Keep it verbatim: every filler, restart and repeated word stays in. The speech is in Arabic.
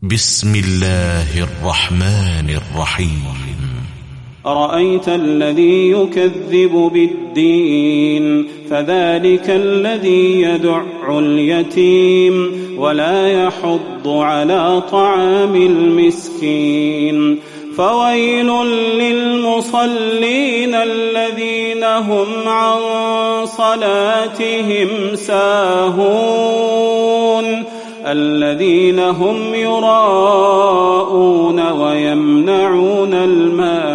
بسم الله الرحمن الرحيم. أرأيت الذي يكذب بالدين فذلك الذي يدع اليتيم ولا يحض على طعام المسكين فويل للمصلين الذين هم عن صلاتهم ساهون الذين هم يراءون ويمنعون الماء